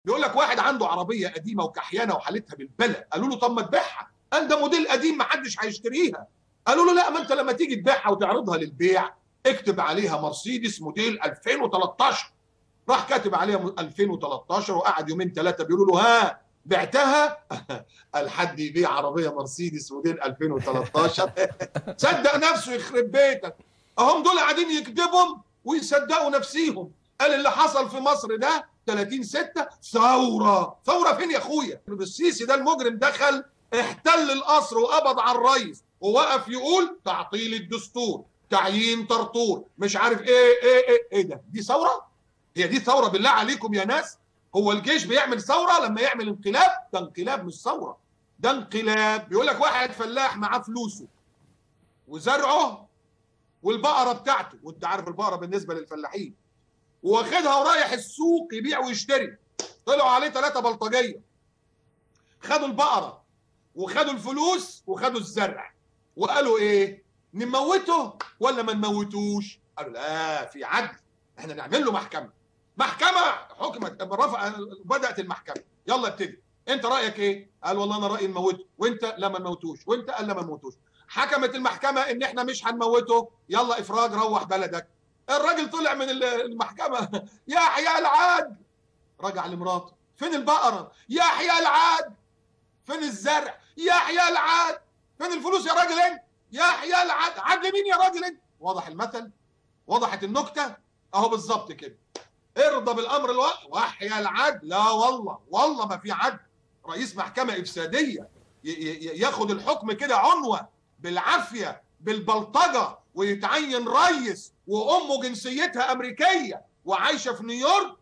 بيقول لك واحد عنده عربيه قديمه وكحيانه وحالتها بالبلة، قالوا له طب ما تبيعها، قال ده موديل قديم ما حدش هيشتريها. قالوا له لا، ما انت لما تيجي تبيعها وتعرضها للبيع اكتب عليها مرسيدس موديل 2013. راح كاتب عليها 2013 وقعد يومين ثلاثه بيقولوا له ها بعتها؟ قال حد يبيع عربيه مرسيدس موديل 2013؟ صدق نفسه يخرب بيتك. اهم دول قاعدين يكذبهم ويصدقوا نفسيهم. قال اللي حصل في مصر ده 30/6 ثوره. ثوره فين يا اخويا؟ السيسي ده المجرم دخل احتل القصر وقبض على الرئيس ووقف يقول تعطيل الدستور، تعيين طرطور، مش عارف ايه ده؟ دي ثوره؟ هي دي ثوره بالله عليكم يا ناس؟ هو الجيش بيعمل ثوره لما يعمل انقلاب؟ ده انقلاب مش ثوره، ده انقلاب. بيقول لك واحد فلاح معاه فلوسه وزرعه والبقره بتاعته، وانت عارف البقره بالنسبه للفلاحين، واخدها ورايح السوق يبيع ويشتري. طلعوا عليه 3 بلطجيه، خدوا البقره وخدوا الفلوس وخدوا الزرع، وقالوا ايه؟ نموته ولا ما نموتوش؟ قالوا لا، في عدل، احنا نعمل له محكمه. محكمه حكمت، بدات المحكمه، يلا ابتدي، انت رايك ايه؟ قال والله انا رايي نموته، وانت لا ما نموتوش، وانت قال لا ما نموتوش. حكمت المحكمه ان احنا مش هنموته، يلا افراج، روح بلدك. الراجل طلع من المحكمه يحيى العدل. رجع لمراته، فين البقره؟ يحيى العدل. فين الزرع؟ يحيى العدل. فين الفلوس يا راجل انت؟ يحيى العدل. عدل مين يا راجل انت؟ واضح المثل؟ وضحت النكته؟ اهو بالظبط كده. ارضى بالامر الواقع وحيى العدل. لا والله ما في عدل. رئيس محكمه افساديه ياخد الحكم كده عنوه بالعافيه بالبلطجه ويتعين ريس وامه جنسيتها امريكيه وعايشه في نيويورك